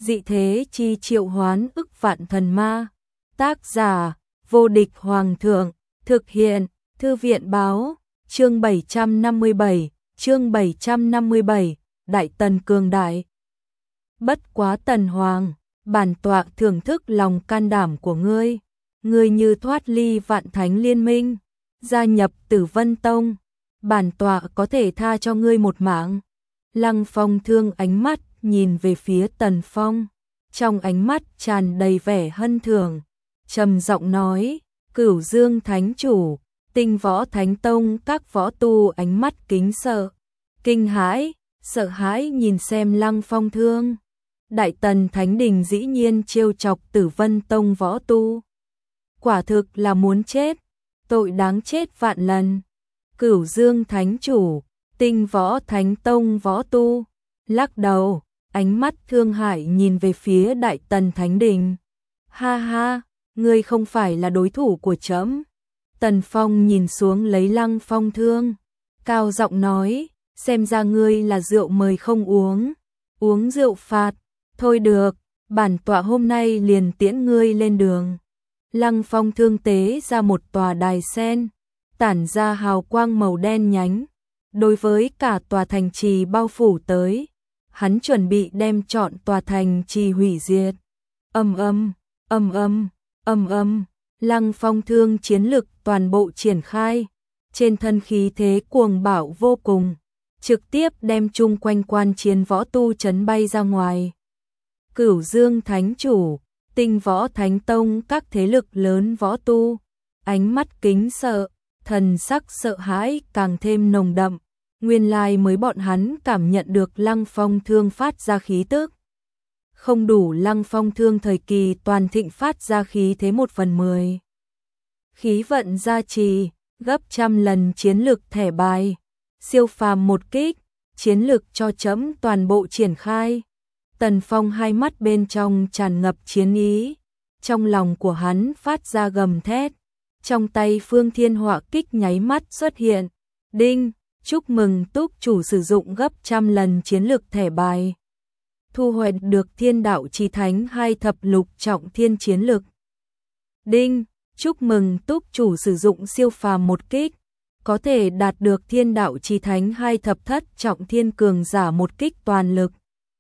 dị thế chi triệu hoán ức vạn thần ma. Tác giả, vô địch hoàng thượng, thực hiện, thư viện báo, chương 757, Đại Tần cường đại. Bất quá Tần Hoàng, bản tọa thưởng thức lòng can đảm của ngươi. Ngươi như thoát ly vạn thánh liên minh, gia nhập Tử Vân Tông, bản tọa có thể tha cho ngươi một mạng. Lăng Phong Thương ánh mắt nhìn về phía Tần Phong, trong ánh mắt tràn đầy vẻ hân thường, trầm giọng nói: Cửu Dương Thánh Chủ, Tinh Võ Thánh Tông các võ tu ánh mắt kính sợ, kinh hãi, sợ hãi nhìn xem Lăng Phong Thương. Đại Tần Thánh Đình dĩ nhiên trêu chọc Tử Vân Tông võ tu, quả thực là muốn chết, tội đáng chết vạn lần. Cửu Dương Thánh Chủ, Tinh Võ Thánh Tông võ tu lắc đầu, ánh mắt thương hại nhìn về phía Đại Tần Thánh Đình. Ha ha, ngươi không phải là đối thủ của trẫm. Tần Phong nhìn xuống lấy Lăng Phong Thương, cao giọng nói: xem ra ngươi là rượu mời không uống, uống rượu phạt. Thôi được, bản tọa hôm nay liền tiễn ngươi lên đường. Lăng Phong Thương tế ra một tòa đài sen, tản ra hào quang màu đen nhánh, đối với cả tòa thành trì bao phủ tới. Hắn chuẩn bị đem trọn tòa thành trì hủy diệt. Ầm ầm, ầm ầm, ầm ầm, Lăng Phong Thương chiến lực toàn bộ triển khai, trên thân khí thế cuồng bạo vô cùng, trực tiếp đem chung quanh quan chiến võ tu chấn bay ra ngoài. Cửu Dương Thánh Chủ, Tinh Võ Thánh Tông các thế lực lớn võ tu, ánh mắt kính sợ, thần sắc sợ hãi càng thêm nồng đậm. Nguyên lai mới bọn hắn cảm nhận được Lăng Phong Thương phát ra khí tức. Không đủ Lăng Phong Thương thời kỳ toàn thịnh phát ra khí thế 1/10. Khí vận gia trì, gấp trăm lần chiến lực thẻ bài, siêu phàm một kích, chiến lực cho trẫm toàn bộ triển khai. Tần Phong hai mắt bên trong tràn ngập chiến ý, trong lòng của hắn phát ra gầm thét, trong tay Phương Thiên Họa kích nháy mắt xuất hiện. Đinh, chúc mừng túc chủ sử dụng gấp trăm lần chiến lực thẻ bài, thu hoạch được Thiên Đạo Chí Thánh 2 thập lục trọng thiên chiến lực. Đinh, chúc mừng túc chủ sử dụng siêu phàm một kích, có thể đạt được Thiên Đạo Chí Thánh 2 thập thất trọng thiên cường giả một kích toàn lực.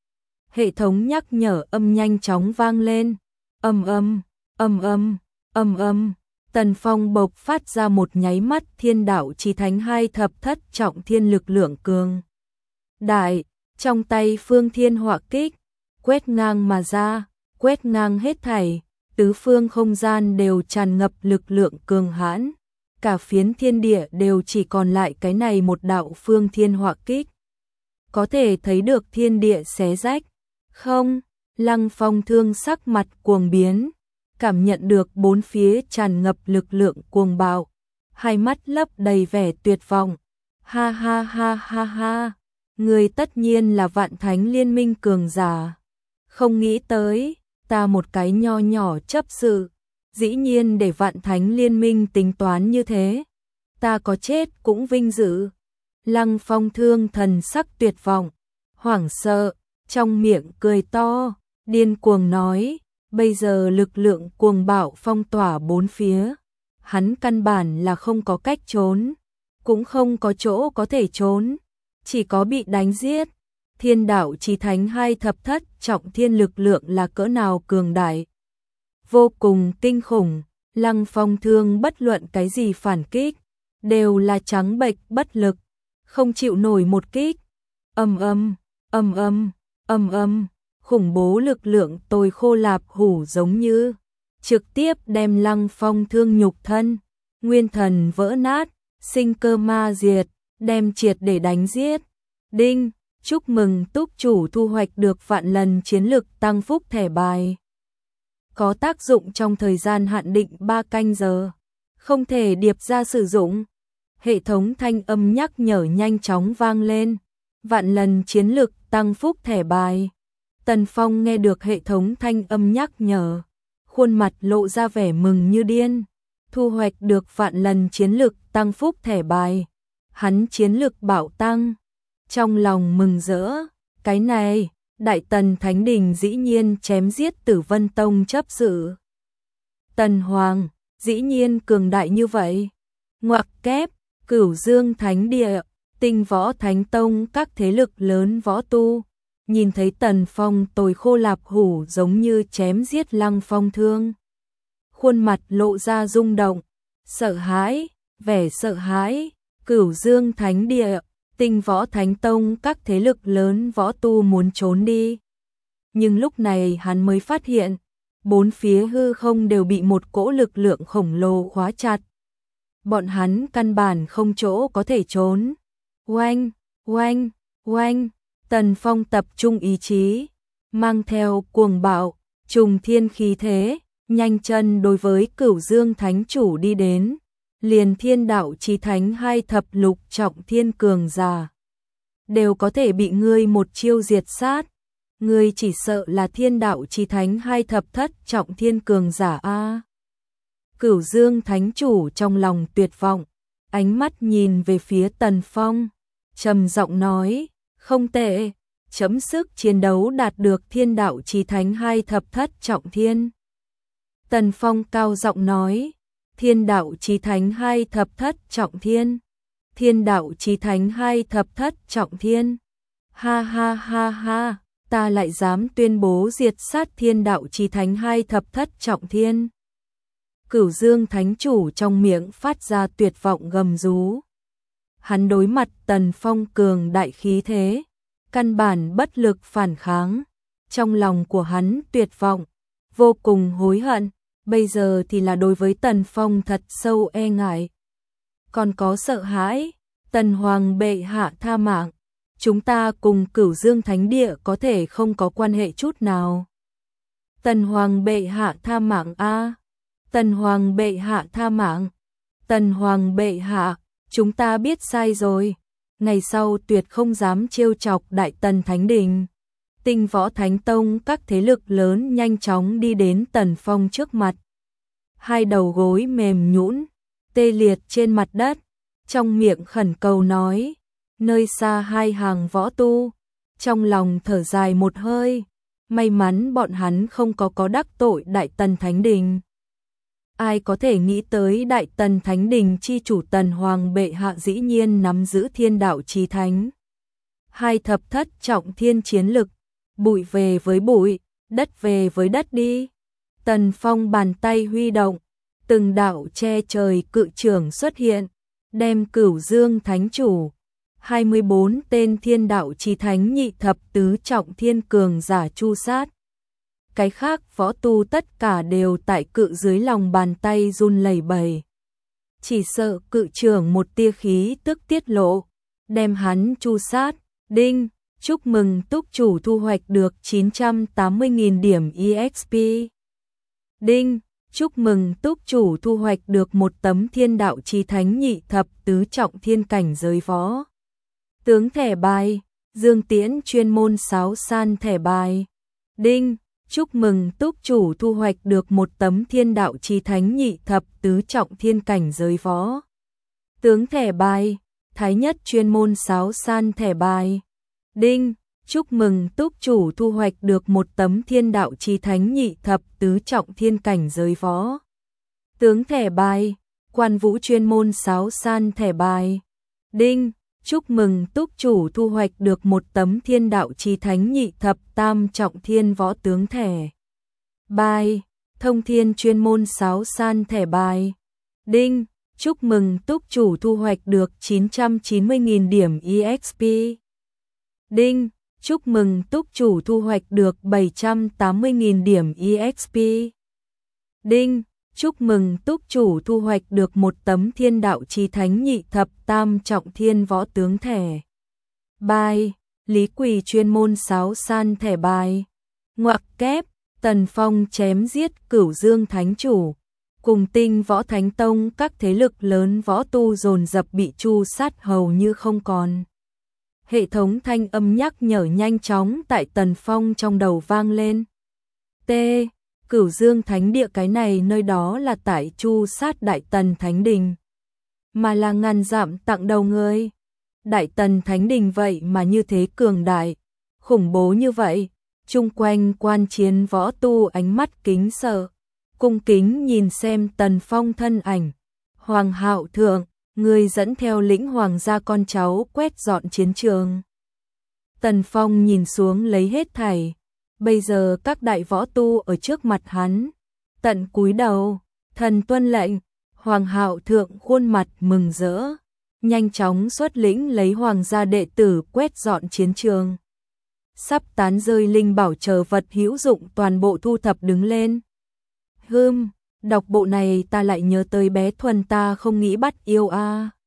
Hệ thống nhắc nhở âm nhanh chóng vang lên. Ầm ầm, ầm ầm, ầm ầm. Tần Phong bộc phát ra một nháy mắt Thiên Đạo Chí Thánh 2 thập thất trọng thiên lực lượng cường đại, trong tay Phương Thiên Họa kích quét ngang mà ra, quét ngang hết thảy, tứ phương không gian đều tràn ngập lực lượng cường hãn, cả phiến thiên địa đều chỉ còn lại cái này một đạo Phương Thiên Họa kích. Có thể thấy được thiên địa xé rách. Không, Lăng Phong Thương sắc mặt cuồng biến, cảm nhận được bốn phía tràn ngập lực lượng cuồng bạo, hai mắt lấp đầy vẻ tuyệt vọng. Ha ha ha ha ha, người tất nhiên là Vạn Thánh Liên Minh cường giả. Không nghĩ tới, ta một cái nho nhỏ chấp sự, dĩ nhiên để Vạn Thánh Liên Minh tính toán như thế. Ta có chết cũng vinh dự. Lăng Phong Thương thần sắc tuyệt vọng, hoảng sợ, trong miệng cười to, điên cuồng nói, bây giờ lực lượng cuồng bạo phong tỏa bốn phía, hắn căn bản là không có cách trốn, cũng không có chỗ có thể trốn, chỉ có bị đánh giết. Thiên Đạo Chí Thánh 2 thập thất trọng thiên lực lượng là cỡ nào cường đại, vô cùng kinh khủng. Lăng Phong Thương bất luận cái gì phản kích, đều là trắng bệch bất lực, không chịu nổi một kích. Ầm ầm, ầm ầm, ầm ầm, khủng bố lực lượng tồi khô lạp hủ giống như trực tiếp đem Lăng Phong Thương nhục thân, nguyên thần vỡ nát, sinh cơ ma diệt, đem triệt để đánh giết. Đinh, chúc mừng túc chủ thu hoạch được vạn lần chiến lực tăng phúc thẻ bài. Có tác dụng trong thời gian hạn định 3 canh giờ, không thể điệp ra sử dụng. Hệ thống thanh âm nhắc nhở nhanh chóng vang lên. Vạn lần chiến lực tăng phúc thẻ bài. Tần Phong nghe được hệ thống thanh âm nhắc nhở, khuôn mặt lộ ra vẻ mừng như điên. Thu hoạch được vạn lần chiến lực tăng phúc thẻ bài, hắn chiến lực bạo tăng, trong lòng mừng rỡ. Cái này, Đại Tần Thánh Đình dĩ nhiên chém giết Tử Vân Tông chấp sự. Tần Hoàng, dĩ nhiên cường đại như vậy. Ngoặc kép, Cửu Dương Thánh Địa, Tinh Võ Thánh Tông các thế lực lớn võ tu. Nhìn thấy Tần Phong tồi khô lạp hủ giống như chém giết Lăng Phong thương. Khuôn mặt lộ ra rung động, sợ hãi, vẻ sợ hãi. Cửu Dương Thánh Địa, Tinh Võ Thánh Tông các thế lực lớn võ tu muốn trốn đi. Nhưng lúc này hắn mới phát hiện, bốn phía hư không đều bị một cỗ lực lượng khổng lồ khóa chặt. Bọn hắn căn bản không chỗ có thể trốn. Oanh, oanh, oanh, Tần Phong tập trung ý chí, mang theo cuồng bạo, trùng thiên khí thế, nhanh chân đối với Cửu Dương Thánh Chủ đi đến. Liền Thiên Đạo Chí Thánh 2 thập lục trọng thiên cường giả đều có thể bị ngươi một chiêu diệt sát. Ngươi chỉ sợ là Thiên Đạo Chí Thánh 2 thập thất trọng thiên cường giả a. Cửu Dương Thánh Chủ trong lòng tuyệt vọng, ánh mắt nhìn về phía Tần Phong, trầm giọng nói, không tệ, chấm sức chiến đấu đạt được Thiên Đạo Chí Thánh 2 thập thất trọng thiên. Tần Phong cao giọng nói, Thiên Đạo Chí Thánh 2 thập thất trọng thiên. Thiên Đạo Chí Thánh 2 thập thất trọng thiên. Ha ha ha ha, ta lại dám tuyên bố diệt sát Thiên Đạo Chí Thánh 2 thập thất trọng thiên. Cửu Dương Thánh Chủ trong miệng phát ra tuyệt vọng gầm rú. Hắn đối mặt Tần Phong cường đại khí thế, căn bản bất lực phản kháng. Trong lòng của hắn tuyệt vọng, vô cùng hối hận. Bây giờ thì là đối với Tần Phong thật sâu e ngại. Còn có sợ hãi, Tần Hoàng bệ hạ tha mạng. Chúng ta cùng Cửu Dương Thánh Địa có thể không có quan hệ chút nào. Tần Hoàng bệ hạ tha mạng a. Tần Hoàng bệ hạ tha mạng. Tần Hoàng bệ hạ, chúng ta biết sai rồi. Ngày sau tuyệt không dám trêu chọc Đại Tần Thánh Đình. Tinh Võ Thánh Tông các thế lực lớn nhanh chóng đi đến Tần Phong trước mặt. Hai đầu gối mềm nhũn, tê liệt trên mặt đất, trong miệng khẩn cầu nói, nơi xa hai hàng võ tu, trong lòng thở dài một hơi, may mắn bọn hắn không có đắc tội Đại Tần Thánh Đình. Ai có thể nghĩ tới Đại Tần Thánh Đình chi chủ Tần Hoàng bệ hạ dĩ nhiên nắm giữ Thiên Đạo Chí Thánh 2 thập thất trọng thiên chiến lực. Bụi về với bụi, đất về với đất đi. Tần Phong bàn tay huy động, từng đạo che trời cự trưởng xuất hiện, đem Cửu Dương Thánh Chủ, 24 tên Thiên Đạo Chí Thánh nhị thập tứ trọng thiên cường giả chu sát. Cái khác võ tu tất cả đều tại cự dưới lòng bàn tay run lẩy bẩy. Chỉ sợ cự trưởng một tia khí tức tiết lộ, đem hắn chu sát. Đinh, chúc mừng túc chủ thu hoạch được 980.000 điểm EXP. Đinh, chúc mừng túc chủ thu hoạch được một tấm Thiên Đạo Chí Thánh nhị thập tứ trọng thiên cảnh giới võ tướng thẻ bài, Dương Tiễn chuyên môn sáo san thẻ bài. Đinh, chúc mừng túc chủ thu hoạch được một tấm Thiên Đạo Chí Thánh nhị thập tứ trọng thiên cảnh giới võ tướng thẻ bài, Thái Nhất chuyên môn sáo san thẻ bài. Đinh, chúc mừng túc chủ thu hoạch được một tấm Thiên Đạo Chí Thánh nhị thập tứ trọng thiên cảnh giới võ tướng thẻ bài, Quan Vũ chuyên môn sáo san thẻ bài. Đinh, chúc mừng túc chủ thu hoạch được một tấm Thiên Đạo Chí Thánh nhị thập tam trọng thiên võ tướng thẻ bài, Thông Thiên chuyên môn sáo san thẻ bài. Đinh, chúc mừng túc chủ thu hoạch được 990.000 điểm EXP. Đinh, chúc mừng túc chủ thu hoạch được 780.000 điểm EXP. Đinh, chúc mừng túc chủ thu hoạch được một tấm Thiên Đạo Chí Thánh nhị thập tam trọng thiên võ tướng thẻ bài, Lý Quỳ chuyên môn sáo san thẻ bài. Ngoặc kép, Tần Phong chém giết Cửu Dương Thánh Chủ, cùng Tinh Võ Thánh Tông các thế lực lớn võ tu dồn dập bị chu sát hầu như không còn. Hệ thống thanh âm nhắc nhở nhanh chóng tại Tần Phong trong đầu vang lên. T. Cửu Dương Thánh Địa cái này nơi đó là tại chu sát Đại Tần Thánh Đình, mà là ngàn dặm tặng đầu người. Đại Tần Thánh Đình vậy mà như thế cường đại, khủng bố như vậy, Chung quanh quan chiến võ tu ánh mắt kính sợ, cung kính nhìn xem Tần Phong thân ảnh. Hoàng hạo thượng, người dẫn theo lĩnh hoàng gia con cháu quét dọn chiến trường. Tần Phong nhìn xuống lấy hết thảy. Bây giờ các đại võ tu ở trước mặt hắn, tận cúi đầu, thần tuân lệnh. Hoàng hạo thượng khuôn mặt mừng rỡ, nhanh chóng xuất lĩnh lấy hoàng gia đệ tử quét dọn chiến trường. Sắp tán rơi linh bảo chờ vật hữu dụng toàn bộ thu thập đứng lên. Đọc bộ này ta lại nhớ tới bé Thuần ta không nghĩ bắt yêu a.